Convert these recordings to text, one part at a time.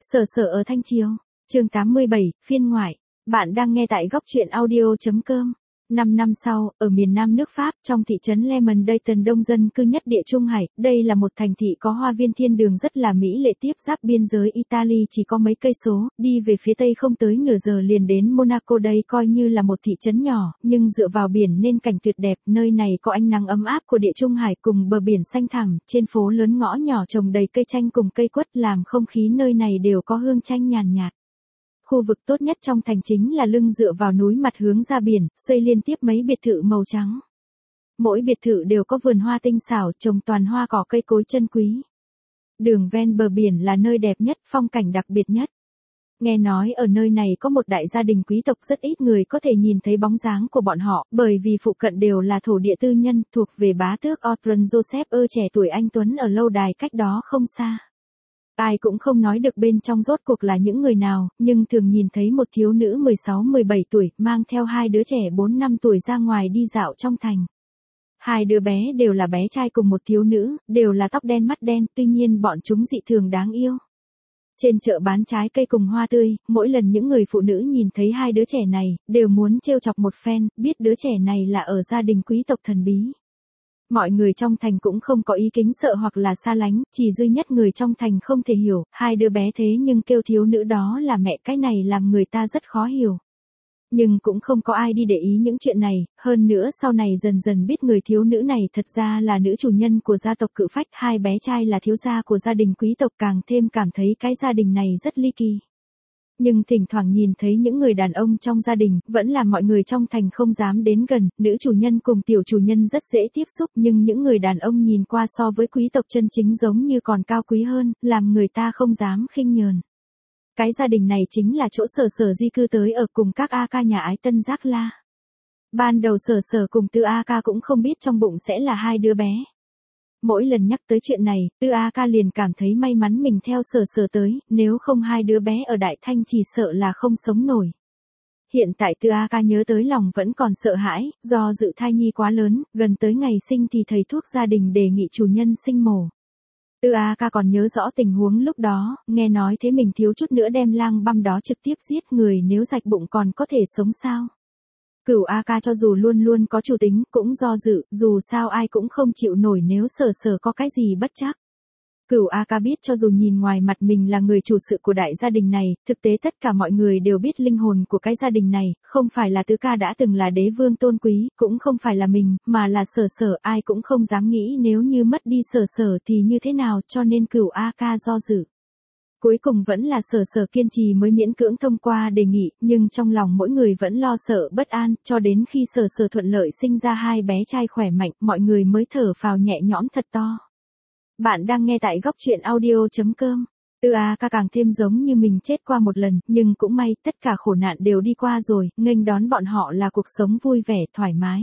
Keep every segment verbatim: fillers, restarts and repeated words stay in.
Sở sở ở Thanh Chiếu, chương tám mươi bảy, phiên ngoại. Bạn đang nghe tại góc truyện audio chấm com. Năm năm sau, ở miền Nam nước Pháp, trong thị trấn Le Monde đông dân cư nhất địa Trung Hải, đây là một thành thị có hoa viên thiên đường rất là mỹ lệ tiếp giáp biên giới Italy chỉ có mấy cây số, đi về phía tây không tới nửa giờ liền đến Monaco. Đây coi như là một thị trấn nhỏ, nhưng dựa vào biển nên cảnh tuyệt đẹp, nơi này có ánh nắng ấm áp của địa Trung Hải cùng bờ biển xanh thẳm, trên phố lớn ngõ nhỏ trồng đầy cây chanh cùng cây quất làm không khí nơi này đều có hương chanh nhàn nhạt. Khu vực tốt nhất trong thành chính là lưng dựa vào núi mặt hướng ra biển, xây liên tiếp mấy biệt thự màu trắng. Mỗi biệt thự đều có vườn hoa tinh xảo, trồng toàn hoa cỏ cây cối chân quý. Đường ven bờ biển là nơi đẹp nhất, phong cảnh đặc biệt nhất. Nghe nói ở nơi này có một đại gia đình quý tộc, rất ít người có thể nhìn thấy bóng dáng của bọn họ, bởi vì phụ cận đều là thổ địa tư nhân, thuộc về bá tước Otran Joseph ơ trẻ tuổi anh Tuấn ở lâu đài cách đó không xa. Ai cũng không nói được bên trong rốt cuộc là những người nào, nhưng thường nhìn thấy một thiếu nữ mười sáu mười bảy tuổi, mang theo hai đứa trẻ bốn năm tuổi ra ngoài đi dạo trong thành. Hai đứa bé đều là bé trai cùng một thiếu nữ, đều là tóc đen mắt đen, tuy nhiên bọn chúng dị thường đáng yêu. Trên chợ bán trái cây cùng hoa tươi, mỗi lần những người phụ nữ nhìn thấy hai đứa trẻ này, đều muốn trêu chọc một phen, biết đứa trẻ này là ở gia đình quý tộc thần bí. Mọi người trong thành cũng không có ý kính sợ hoặc là xa lánh, chỉ duy nhất người trong thành không thể hiểu, hai đứa bé thế nhưng kêu thiếu nữ đó là mẹ, cái này làm người ta rất khó hiểu. Nhưng cũng không có ai đi để ý những chuyện này, hơn nữa sau này dần dần biết người thiếu nữ này thật ra là nữ chủ nhân của gia tộc Cự Phách, hai bé trai là thiếu gia của gia đình quý tộc, càng thêm cảm thấy cái gia đình này rất ly kỳ. Nhưng thỉnh thoảng nhìn thấy những người đàn ông trong gia đình, vẫn làm mọi người trong thành không dám đến gần, nữ chủ nhân cùng tiểu chủ nhân rất dễ tiếp xúc, nhưng những người đàn ông nhìn qua so với quý tộc chân chính giống như còn cao quý hơn, làm người ta không dám khinh nhờn. Cái gia đình này chính là chỗ sở sở di cư tới ở cùng các A ca nhà ái Tân Giác La. Ban đầu sở sở cùng Tư A ca cũng không biết trong bụng sẽ là hai đứa bé. Mỗi lần nhắc tới chuyện này, Tư A ca liền cảm thấy may mắn mình theo sở sở tới, nếu không hai đứa bé ở Đại Thanh chỉ sợ là không sống nổi. Hiện tại Tư A ca nhớ tới lòng vẫn còn sợ hãi, do dự thai nhi quá lớn, gần tới ngày sinh thì thầy thuốc gia đình đề nghị chủ nhân sinh mổ. Tư A ca còn nhớ rõ tình huống lúc đó, nghe nói thế mình thiếu chút nữa đem lang băm đó trực tiếp giết người, nếu rạch bụng còn có thể sống sao. Cửu A ca cho dù luôn luôn có chủ tính, cũng do dự, dù sao ai cũng không chịu nổi nếu sở sở có cái gì bất trắc. Cửu A ca biết cho dù nhìn ngoài mặt mình là người chủ sự của đại gia đình này, thực tế tất cả mọi người đều biết linh hồn của cái gia đình này, không phải là Tứ ca đã từng là đế vương tôn quý, cũng không phải là mình, mà là sở sở, ai cũng không dám nghĩ nếu như mất đi sở sở thì như thế nào, cho nên Cửu A ca do dự. Cuối cùng vẫn là sở sở kiên trì mới miễn cưỡng thông qua đề nghị, nhưng trong lòng mỗi người vẫn lo sợ bất an, cho đến khi sở sở thuận lợi sinh ra hai bé trai khỏe mạnh, mọi người mới thở phào nhẹ nhõm thật to. Bạn đang nghe tại góc truyện audio chấm com. Tư A ca càng thêm giống như mình chết qua một lần, nhưng cũng may, tất cả khổ nạn đều đi qua rồi, nghênh đón bọn họ là cuộc sống vui vẻ, thoải mái.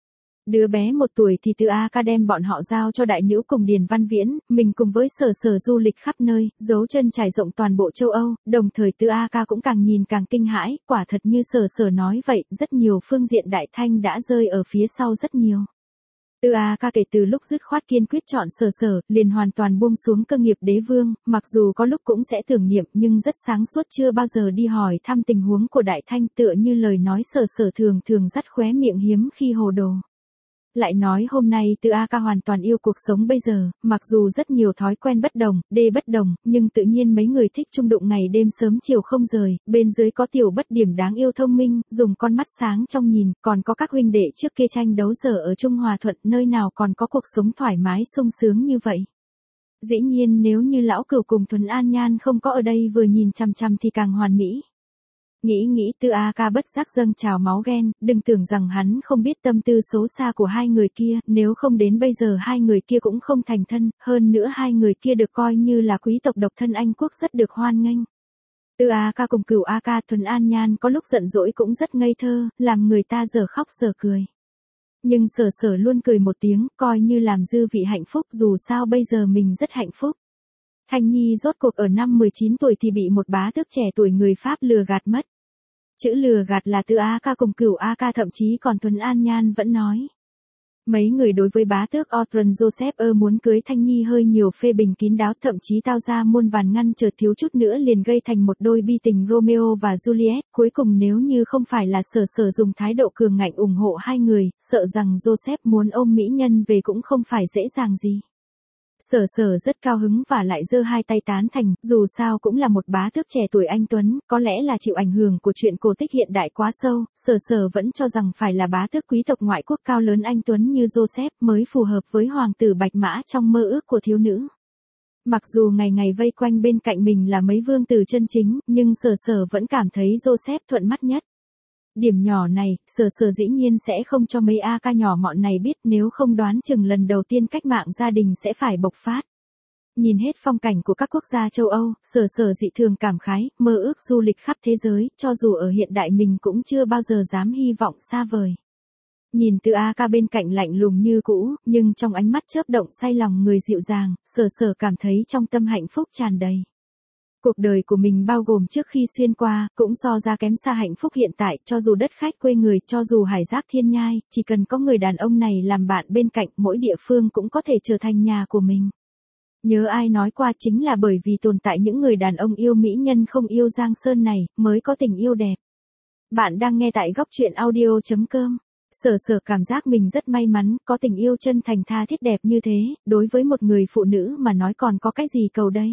Đứa bé một tuổi thì Tư A ca đem bọn họ giao cho đại nữ cùng Điền Văn Viễn, mình cùng với sở sở du lịch khắp nơi, dấu chân trải rộng toàn bộ châu Âu, đồng thời Tư A ca cũng càng nhìn càng kinh hãi, quả thật như sở sở nói vậy, rất nhiều phương diện Đại Thanh đã rơi ở phía sau rất nhiều. Tư A ca kể từ lúc dứt khoát kiên quyết chọn sở sở, liền hoàn toàn buông xuống cơ nghiệp đế vương, mặc dù có lúc cũng sẽ tưởng niệm nhưng rất sáng suốt, chưa bao giờ đi hỏi thăm tình huống của Đại Thanh, tựa như lời nói sở sở thường thường dắt khóe miệng hiếm khi hồ đồ. Lại nói hôm nay Tư A ca hoàn toàn yêu cuộc sống bây giờ, mặc dù rất nhiều thói quen bất đồng, đê bất đồng, nhưng tự nhiên mấy người thích chung đụng ngày đêm sớm chiều không rời, bên dưới có tiểu bất điểm đáng yêu thông minh, dùng con mắt sáng trong nhìn, còn có các huynh đệ trước kia tranh đấu giờ ở Trung Hòa Thuận, nơi nào còn có cuộc sống thoải mái sung sướng như vậy. Dĩ nhiên nếu như lão cửu cùng Thuần An Nhan không có ở đây vừa nhìn chằm chằm thì càng hoàn mỹ. Nghĩ nghĩ Tư A ca bất giác dâng trào máu ghen, đừng tưởng rằng hắn không biết tâm tư xấu xa của hai người kia, nếu không đến bây giờ hai người kia cũng không thành thân, hơn nữa hai người kia được coi như là quý tộc độc thân Anh quốc rất được hoan nghênh. Tư A ca cùng Cửu A ca Thuần An Nhan có lúc giận dỗi cũng rất ngây thơ, làm người ta giờ khóc giờ cười. Nhưng sở sở luôn cười một tiếng, coi như làm dư vị hạnh phúc, dù sao bây giờ mình rất hạnh phúc. Thanh Nhi rốt cuộc ở năm mười chín tuổi thì bị một bá tước trẻ tuổi người Pháp lừa gạt mất. Chữ lừa gạt là Tư A ca cùng Cửu A ca, thậm chí còn Thuần An Nhan vẫn nói. Mấy người đối với bá tước Audron Joseph ơ muốn cưới Thanh Nhi hơi nhiều phê bình kín đáo, thậm chí tao ra muôn vàn ngăn trở, thiếu chút nữa liền gây thành một đôi bi tình Romeo và Juliet. Cuối cùng nếu như không phải là Sở Sở dùng thái độ cường ngạnh ủng hộ hai người, sợ rằng Joseph muốn ôm mỹ nhân về cũng không phải dễ dàng gì. Sở Sở rất cao hứng và lại giơ hai tay tán thành, dù sao cũng là một bá tước trẻ tuổi anh tuấn, có lẽ là chịu ảnh hưởng của chuyện cổ tích hiện đại quá sâu, Sở Sở vẫn cho rằng phải là bá tước quý tộc ngoại quốc cao lớn anh tuấn như Joseph mới phù hợp với hoàng tử bạch mã trong mơ ước của thiếu nữ. Mặc dù ngày ngày vây quanh bên cạnh mình là mấy vương tử chân chính, nhưng Sở Sở vẫn cảm thấy Joseph thuận mắt nhất. Điểm nhỏ này, Sở Sở dĩ nhiên sẽ không cho mấy A ca nhỏ mọn này biết, nếu không đoán chừng lần đầu tiên cách mạng gia đình sẽ phải bộc phát. Nhìn hết phong cảnh của các quốc gia châu Âu, Sở Sở dị thường cảm khái, mơ ước du lịch khắp thế giới, cho dù ở hiện đại mình cũng chưa bao giờ dám hy vọng xa vời. Nhìn từ A ca bên cạnh lạnh lùng như cũ, nhưng trong ánh mắt chớp động say lòng người dịu dàng, Sở Sở cảm thấy trong tâm hạnh phúc tràn đầy. Cuộc đời của mình bao gồm trước khi xuyên qua, cũng so ra kém xa hạnh phúc hiện tại, cho dù đất khách quê người, cho dù hải giác thiên nhai, chỉ cần có người đàn ông này làm bạn bên cạnh, mỗi địa phương cũng có thể trở thành nhà của mình. Nhớ ai nói qua, chính là bởi vì tồn tại những người đàn ông yêu mỹ nhân không yêu giang sơn này, mới có tình yêu đẹp. Bạn đang nghe tại góc truyện audio chấm com. Sở Sở cảm giác mình rất may mắn, có tình yêu chân thành tha thiết đẹp như thế, đối với một người phụ nữ mà nói còn có cái gì cầu đây.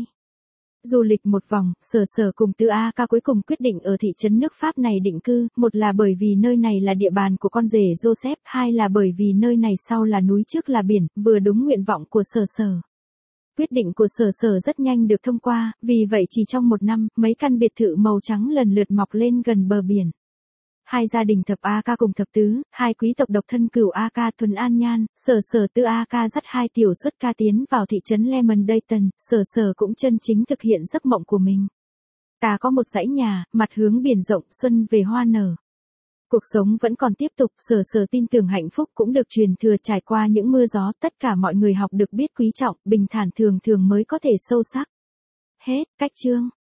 Du lịch một vòng, Sở Sở cùng Tư A ca cuối cùng quyết định ở thị trấn nước Pháp này định cư, một là bởi vì nơi này là địa bàn của con rể Joseph, hai là bởi vì nơi này sau là núi trước là biển, vừa đúng nguyện vọng của Sở Sở. Quyết định của Sở Sở rất nhanh được thông qua, vì vậy chỉ trong một năm, mấy căn biệt thự màu trắng lần lượt mọc lên gần bờ biển. Hai gia đình thập A ca cùng thập tứ, hai quý tộc độc thân cửu A ca thuần an nhan, Sở Sở Tư A ca dắt hai tiểu xuất ca tiến vào thị trấn Lemon Dayton, Sở Sở cũng chân chính thực hiện giấc mộng của mình. Ta có một dãy nhà, mặt hướng biển rộng, xuân về hoa nở. Cuộc sống vẫn còn tiếp tục, Sở Sở tin tưởng hạnh phúc cũng được truyền thừa, trải qua những mưa gió, tất cả mọi người học được biết quý trọng, bình thản thường thường mới có thể sâu sắc. Hết, cách chương.